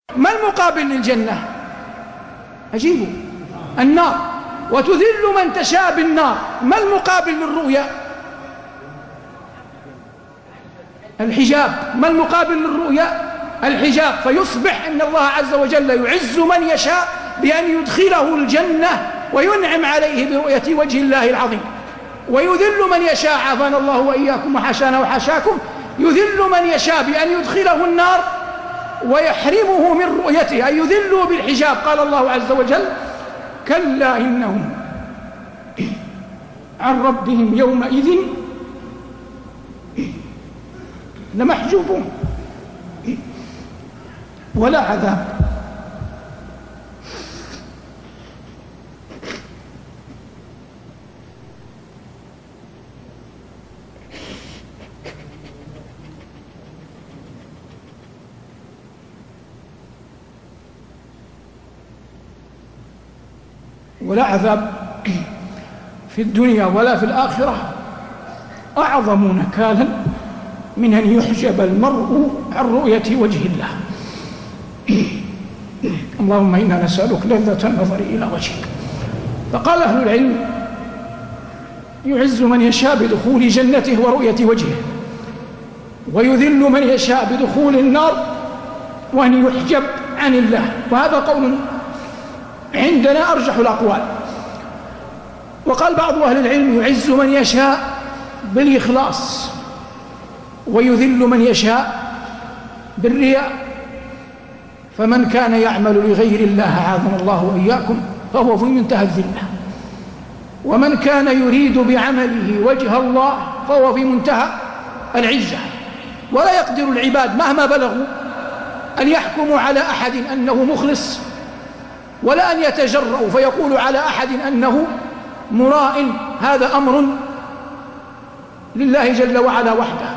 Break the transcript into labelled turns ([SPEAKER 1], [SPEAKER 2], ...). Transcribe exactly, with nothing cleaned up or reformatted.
[SPEAKER 1] ما المقابل للجنة؟ أجيبوا. النار. وتذل من تشاء بالنار. ما المقابل للرؤيا؟ الحجاب. ما المقابل للرؤيا؟ الحجاب. فيصبح أن الله عز وجل يعز من يشاء بأن يدخله الجنة وينعم عليه برؤية وجه الله العظيم، ويذل من يشاء، عافانا الله وإياكم وحشانا وحشاكم، يذل من يشاء بأن يدخله النار ويحرمه من رؤيته، أي يذله بالحجاب. قال الله عز وجل: كلا إنهم عن ربهم يومئذ لمحجوبون. ولا عذاب ولا عذاب في الدنيا ولا في الآخرة أعظم نكالا من أن يحجب المرء عن رؤية وجه الله. اللهم إنا نسألك لذة النظر إلى وجهك. فقال أهل العلم: يعز من يشاء بدخول جنته ورؤية وجهه، ويذل من يشاء بدخول النار وأن يحجب عن الله. وهذا قول عندنا أرجح الأقوال. وقال بعض أهل العلم: يعز من يشاء بالإخلاص، ويذل من يشاء بالرياء. فمن كان يعمل لغير الله عاذنا الله وإياكم فهو في منتهى الذلة، ومن كان يريد بعمله وجه الله فهو في منتهى العزة. ولا يقدر العباد مهما بلغوا أن يحكموا على أحد أنه مخلص، ولا أن يتجرؤوا فيقولوا على أحد أنه مراء. هذا أمر لله جل وعلا وحده.